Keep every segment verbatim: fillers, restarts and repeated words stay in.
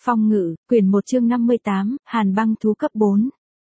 Phong Ngự, quyển một chương năm mươi tám, Hàn Băng Thú cấp bốn.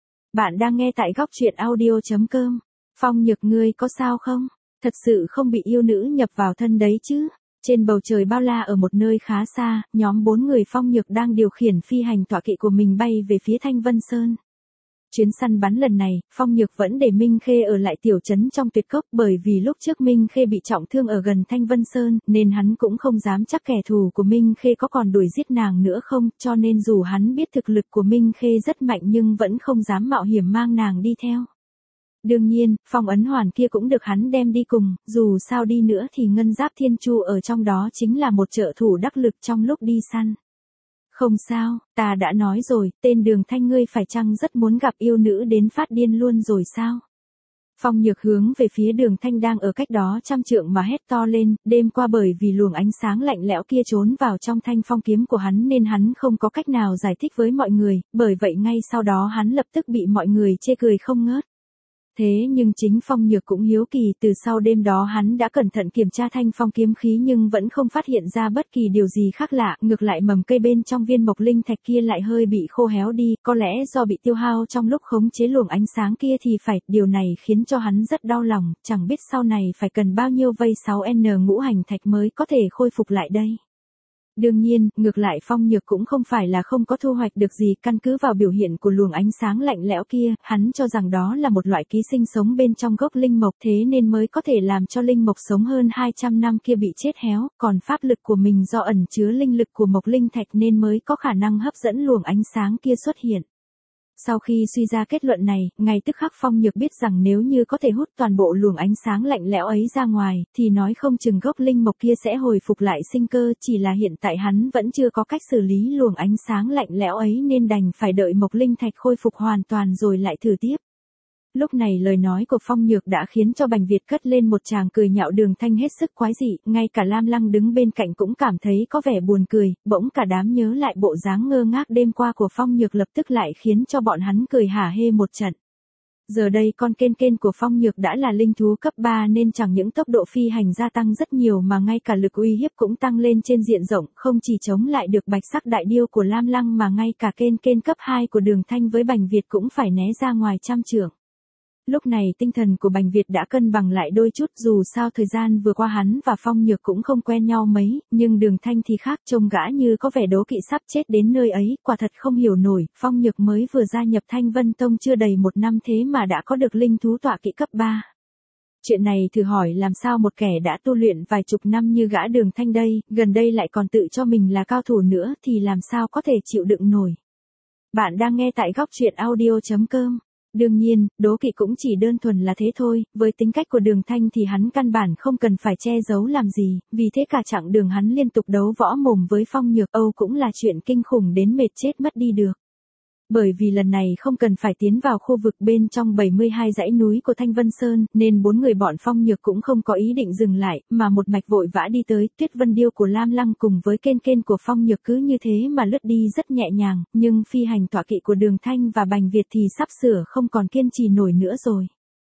Bạn đang nghe tại góc truyện audio chấm com. Phong Nhược ngươi có sao không? Thật sự không bị yêu nữ nhập vào thân đấy chứ? Trên bầu trời bao la ở một nơi khá xa, nhóm bốn người Phong Nhược đang điều khiển phi hành tọa kỵ của mình bay về phía Thanh Vân Sơn. Chuyến săn bắn lần này, Phong Nhược vẫn để Minh Khê ở lại tiểu trấn trong Tuyệt Cốc, bởi vì lúc trước Minh Khê bị trọng thương ở gần Thanh Vân Sơn, nên hắn cũng không dám chắc kẻ thù của Minh Khê có còn đuổi giết nàng nữa không, cho nên dù hắn biết thực lực của Minh Khê rất mạnh nhưng vẫn không dám mạo hiểm mang nàng đi theo. Đương nhiên, phong ấn hoàn kia cũng được hắn đem đi cùng, dù sao đi nữa thì ngân giáp thiên chu ở trong đó chính là một trợ thủ đắc lực trong lúc đi săn. Không sao, ta đã nói rồi, tên Đường Thanh ngươi phải chăng rất muốn gặp yêu nữ đến phát điên luôn rồi sao? Phong Nhược hướng về phía Đường Thanh đang ở cách đó trăm trượng mà hét to lên, đêm qua bởi vì luồng ánh sáng lạnh lẽo kia trốn vào trong thanh phong kiếm của hắn nên hắn không có cách nào giải thích với mọi người, bởi vậy ngay sau đó hắn lập tức bị mọi người chê cười không ngớt. Thế nhưng chính Phong Nhược cũng hiếu kỳ, từ sau đêm đó hắn đã cẩn thận kiểm tra thanh phong kiếm khí nhưng vẫn không phát hiện ra bất kỳ điều gì khác lạ, ngược lại mầm cây bên trong viên mộc linh thạch kia lại hơi bị khô héo đi, có lẽ do bị tiêu hao trong lúc khống chế luồng ánh sáng kia thì phải, điều này khiến cho hắn rất đau lòng, chẳng biết sau này phải cần bao nhiêu vây sáu N ngũ hành thạch mới có thể khôi phục lại đây. Đương nhiên, ngược lại Phong Nhược cũng không phải là không có thu hoạch được gì, căn cứ vào biểu hiện của luồng ánh sáng lạnh lẽo kia, hắn cho rằng đó là một loại ký sinh sống bên trong gốc linh mộc, thế nên mới có thể làm cho linh mộc sống hơn hai trăm năm kia bị chết héo, còn pháp lực của mình do ẩn chứa linh lực của mộc linh thạch nên mới có khả năng hấp dẫn luồng ánh sáng kia xuất hiện. Sau khi suy ra kết luận này, ngay tức khắc Phong Nhược biết rằng nếu như có thể hút toàn bộ luồng ánh sáng lạnh lẽo ấy ra ngoài, thì nói không chừng gốc linh mộc kia sẽ hồi phục lại sinh cơ, chỉ là hiện tại hắn vẫn chưa có cách xử lý luồng ánh sáng lạnh lẽo ấy nên đành phải đợi mộc linh thạch khôi phục hoàn toàn rồi lại thử tiếp. Lúc này lời nói của Phong Nhược đã khiến cho Bành Việt cất lên một tràng cười nhạo Đường Thanh hết sức quái dị, ngay cả Lam Lăng đứng bên cạnh cũng cảm thấy có vẻ buồn cười, bỗng cả đám nhớ lại bộ dáng ngơ ngác đêm qua của Phong Nhược lập tức lại khiến cho bọn hắn cười hả hê một trận. Giờ đây con kên kên của Phong Nhược đã là linh thú cấp ba nên chẳng những tốc độ phi hành gia tăng rất nhiều mà ngay cả lực uy hiếp cũng tăng lên trên diện rộng, không chỉ chống lại được bạch sắc đại điêu của Lam Lăng mà ngay cả kên kên cấp hai của Đường Thanh với Bành Việt cũng phải né ra ngoài trăm trượng. Lúc này tinh thần của Bành Việt đã cân bằng lại đôi chút, dù sao thời gian vừa qua hắn và Phong Nhược cũng không quen nhau mấy, nhưng Đường Thanh thì khác, trông gã như có vẻ đố kỵ sắp chết đến nơi ấy, quả thật không hiểu nổi, Phong Nhược mới vừa gia nhập Thanh Vân Tông chưa đầy một năm thế mà đã có được linh thú tọa kỵ cấp ba. Chuyện này thử hỏi làm sao một kẻ đã tu luyện vài chục năm như gã Đường Thanh đây, gần đây lại còn tự cho mình là cao thủ nữa thì làm sao có thể chịu đựng nổi. Bạn đang nghe tại góc truyện audio chấm com. Đương nhiên, đố kỵ cũng chỉ đơn thuần là thế thôi, với tính cách của Đường Thanh thì hắn căn bản không cần phải che giấu làm gì, vì thế cả chặng đường hắn liên tục đấu võ mồm với Phong Nhược Âu cũng là chuyện kinh khủng đến mệt chết mất đi được. Bởi vì lần này không cần phải tiến vào khu vực bên trong bảy mươi hai dãy núi của Thanh Vân Sơn, nên bốn người bọn Phong Nhược cũng không có ý định dừng lại, mà một mạch vội vã đi tới. Tuyết Vân Điêu của Lam Lăng cùng với kên kên của Phong Nhược cứ như thế mà lướt đi rất nhẹ nhàng, nhưng phi hành tọa kỵ của Đường Thanh và Bành Việt thì sắp sửa không còn kiên trì nổi nữa rồi.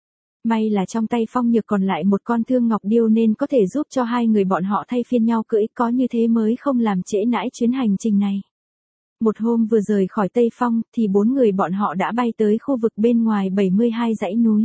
May là trong tay Phong Nhược còn lại một con thương ngọc điêu nên có thể giúp cho hai người bọn họ thay phiên nhau cưỡi, có như thế mới không làm trễ nãi chuyến hành trình này. Một hôm vừa rời khỏi Tây Phong, thì bốn người bọn họ đã bay tới khu vực bên ngoài bảy mươi hai dãy núi.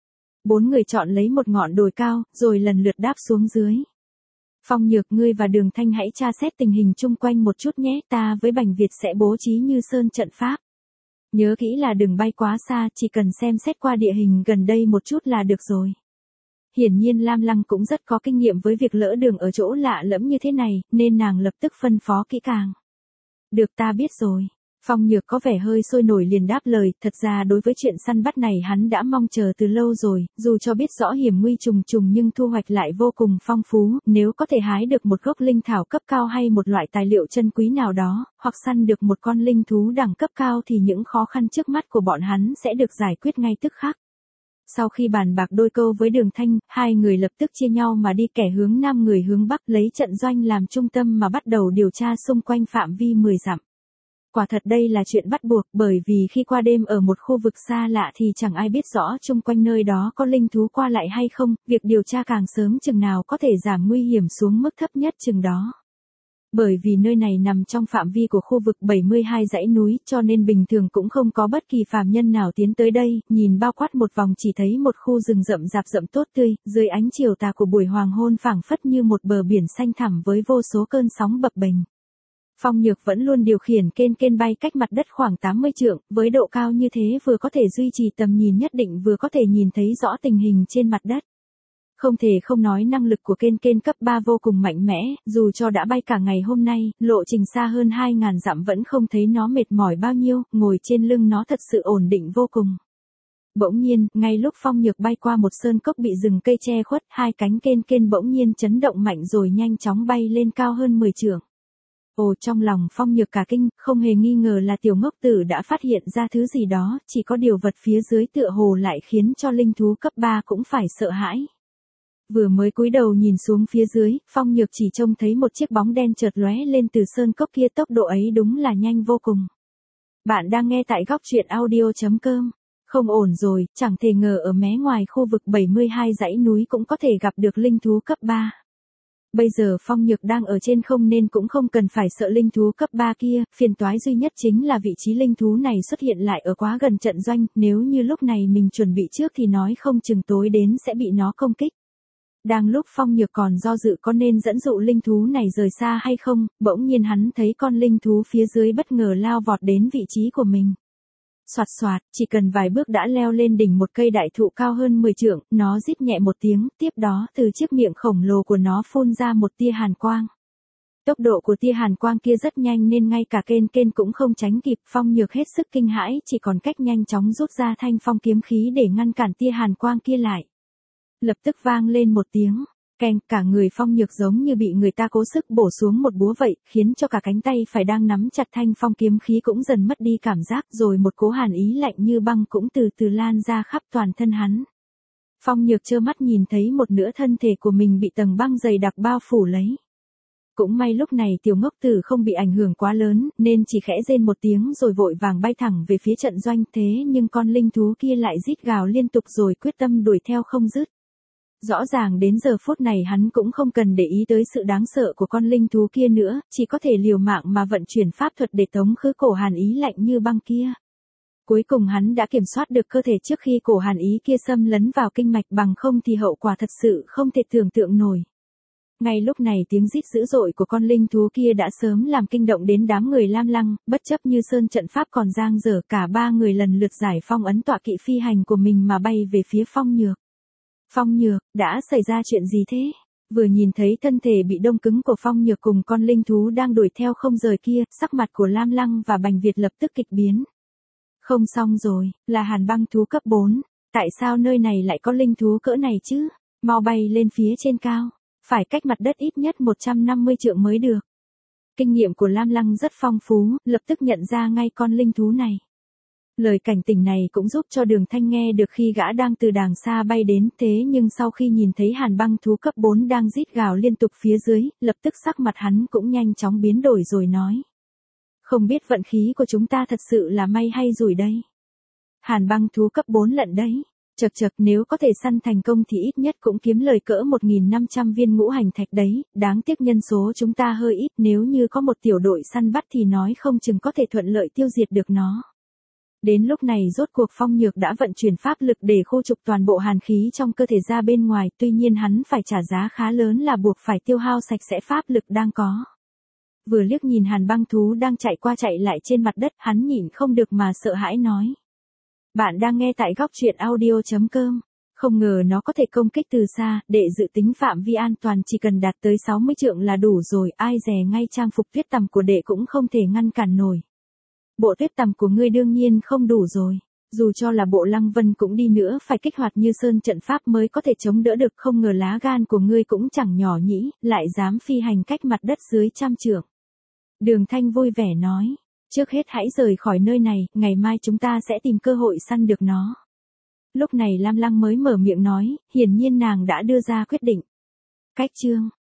Bốn người chọn lấy một ngọn đồi cao, rồi lần lượt đáp xuống dưới. Phong Nhược ngươi và Đường Thanh hãy tra xét tình hình chung quanh một chút nhé, ta với Bành Việt sẽ bố trí như sơn trận pháp. Nhớ kỹ là đừng bay quá xa, chỉ cần xem xét qua địa hình gần đây một chút là được rồi. Hiển nhiên Lam Lăng cũng rất có kinh nghiệm với việc lỡ đường ở chỗ lạ lẫm như thế này, nên nàng lập tức phân phó kỹ càng. Được, ta biết rồi. Phong Nhược có vẻ hơi sôi nổi liền đáp lời, thật ra đối với chuyện săn bắt này hắn đã mong chờ từ lâu rồi, dù cho biết rõ hiểm nguy trùng trùng nhưng thu hoạch lại vô cùng phong phú, nếu có thể hái được một gốc linh thảo cấp cao hay một loại tài liệu chân quý nào đó, hoặc săn được một con linh thú đẳng cấp cao thì những khó khăn trước mắt của bọn hắn sẽ được giải quyết ngay tức khắc. Sau khi bàn bạc đôi câu với Đường Thanh, hai người lập tức chia nhau mà đi, kẻ hướng nam người hướng bắc, lấy trận doanh làm trung tâm mà bắt đầu điều tra xung quanh phạm vi mười dặm. Quả thật đây là chuyện bắt buộc, bởi vì khi qua đêm ở một khu vực xa lạ thì chẳng ai biết rõ chung quanh nơi đó có linh thú qua lại hay không, việc điều tra càng sớm chừng nào có thể giảm nguy hiểm xuống mức thấp nhất chừng đó. Bởi vì nơi này nằm trong phạm vi của khu vực bảy mươi hai dãy núi cho nên bình thường cũng không có bất kỳ phàm nhân nào tiến tới đây, nhìn bao quát một vòng chỉ thấy một khu rừng rậm rạp rậm tốt tươi, dưới ánh chiều tà của buổi hoàng hôn phảng phất như một bờ biển xanh thẳm với vô số cơn sóng bập bềnh. Phong Nhược vẫn luôn điều khiển kên kên bay cách mặt đất khoảng tám mươi trượng, với độ cao như thế vừa có thể duy trì tầm nhìn nhất định vừa có thể nhìn thấy rõ tình hình trên mặt đất. Không thể không nói năng lực của kên kên cấp ba vô cùng mạnh mẽ, dù cho đã bay cả ngày hôm nay, lộ trình xa hơn hai ngàn dặm vẫn không thấy nó mệt mỏi bao nhiêu, ngồi trên lưng nó thật sự ổn định vô cùng. Bỗng nhiên, ngay lúc Phong Nhược bay qua một sơn cốc bị rừng cây che khuất, hai cánh kên kên bỗng nhiên chấn động mạnh rồi nhanh chóng bay lên cao hơn mười trượng. Ồ, trong lòng Phong Nhược cả kinh, không hề nghi ngờ là tiểu ngốc tử đã phát hiện ra thứ gì đó, chỉ có điều vật phía dưới tựa hồ lại khiến cho linh thú cấp ba cũng phải sợ hãi. Vừa mới cúi đầu nhìn xuống phía dưới, Phong Nhược chỉ trông thấy một chiếc bóng đen chợt lóe lên từ sơn cốc kia, tốc độ ấy đúng là nhanh vô cùng. Bạn đang nghe tại góc truyện audio chấm com. Không ổn rồi, chẳng thể ngờ ở mé ngoài khu vực bảy mươi hai dãy núi cũng có thể gặp được linh thú cấp ba. Bây giờ Phong Nhược đang ở trên không nên cũng không cần phải sợ linh thú cấp ba kia, phiền toái duy nhất chính là vị trí linh thú này xuất hiện lại ở quá gần trận doanh, nếu như lúc này mình chuẩn bị trước thì nói không chừng tối đến sẽ bị nó công kích. Đang lúc Phong Nhược còn do dự có nên dẫn dụ linh thú này rời xa hay không, bỗng nhiên hắn thấy con linh thú phía dưới bất ngờ lao vọt đến vị trí của mình. Soạt soạt, chỉ cần vài bước đã leo lên đỉnh một cây đại thụ cao hơn mười trượng, nó rít nhẹ một tiếng, tiếp đó từ chiếc miệng khổng lồ của nó phun ra một tia hàn quang. Tốc độ của tia hàn quang kia rất nhanh nên ngay cả kên kên cũng không tránh kịp, Phong Nhược hết sức kinh hãi, chỉ còn cách nhanh chóng rút ra thanh phong kiếm khí để ngăn cản tia hàn quang kia lại. Lập tức vang lên một tiếng, keng, cả người Phong Nhược giống như bị người ta cố sức bổ xuống một búa vậy, khiến cho cả cánh tay phải đang nắm chặt thanh phong kiếm khí cũng dần mất đi cảm giác, rồi một cỗ hàn ý lạnh như băng cũng từ từ lan ra khắp toàn thân hắn. Phong Nhược trơ mắt nhìn thấy một nửa thân thể của mình bị tầng băng dày đặc bao phủ lấy. Cũng may lúc này tiểu ngốc tử không bị ảnh hưởng quá lớn, nên chỉ khẽ rên một tiếng rồi vội vàng bay thẳng về phía trận doanh, thế nhưng con linh thú kia lại rít gào liên tục rồi quyết tâm đuổi theo không dứt. Rõ ràng đến giờ phút này hắn cũng không cần để ý tới sự đáng sợ của con linh thú kia nữa, chỉ có thể liều mạng mà vận chuyển pháp thuật để tống khứ cổ hàn ý lạnh như băng kia. Cuối cùng hắn đã kiểm soát được cơ thể trước khi cổ hàn ý kia xâm lấn vào kinh mạch, bằng không thì hậu quả thật sự không thể tưởng tượng nổi. Ngay lúc này tiếng rít dữ dội của con linh thú kia đã sớm làm kinh động đến đám người Lam Lăng, bất chấp như sơn trận pháp còn dang dở, cả ba người lần lượt giải phong ấn tọa kỵ phi hành của mình mà bay về phía Phong Nhược. Phong Nhược, đã xảy ra chuyện gì thế? Vừa nhìn thấy thân thể bị đông cứng của Phong Nhược cùng con linh thú đang đuổi theo không rời kia, sắc mặt của Lam Lăng và Bành Việt lập tức kịch biến. Không xong rồi, là hàn băng thú cấp bốn, tại sao nơi này lại có linh thú cỡ này chứ? Mau bay lên phía trên cao, phải cách mặt đất ít nhất một trăm năm mươi trượng mới được. Kinh nghiệm của Lam Lăng rất phong phú, lập tức nhận ra ngay con linh thú này. Lời cảnh tỉnh này cũng giúp cho Đường Thanh nghe được khi gã đang từ đàng xa bay đến, thế nhưng sau khi nhìn thấy hàn băng thú cấp bốn đang rít gào liên tục phía dưới, lập tức sắc mặt hắn cũng nhanh chóng biến đổi rồi nói. Không biết vận khí của chúng ta thật sự là may hay rủi đây. Hàn băng thú cấp bốn lận đấy. Chật chật, nếu có thể săn thành công thì ít nhất cũng kiếm lời cỡ một nghìn năm trăm viên ngũ hành thạch đấy, đáng tiếc nhân số chúng ta hơi ít, nếu như có một tiểu đội săn bắt thì nói không chừng có thể thuận lợi tiêu diệt được nó. Đến lúc này rốt cuộc Phong Nhược đã vận chuyển pháp lực để khô trục toàn bộ hàn khí trong cơ thể ra bên ngoài, tuy nhiên hắn phải trả giá khá lớn là buộc phải tiêu hao sạch sẽ pháp lực đang có. Vừa liếc nhìn hàn băng thú đang chạy qua chạy lại trên mặt đất, hắn nhịn không được mà sợ hãi nói. Bạn đang nghe tại góc truyện audio chấm com. Không ngờ nó có thể công kích từ xa, để dự tính phạm vi an toàn chỉ cần đạt tới sáu mươi trượng là đủ rồi, ai dè ngay trang phục tuyết tằm của đệ cũng không thể ngăn cản nổi. Bộ tuyết tằm của ngươi đương nhiên không đủ rồi. Dù cho là bộ lăng vân cũng đi nữa phải kích hoạt như sơn trận pháp mới có thể chống đỡ được, không ngờ lá gan của ngươi cũng chẳng nhỏ nhĩ, lại dám phi hành cách mặt đất dưới trăm trượng. Đường Thanh vui vẻ nói, trước hết hãy rời khỏi nơi này, ngày mai chúng ta sẽ tìm cơ hội săn được nó. Lúc này Lam Lăng mới mở miệng nói, hiển nhiên nàng đã đưa ra quyết định. Cách chương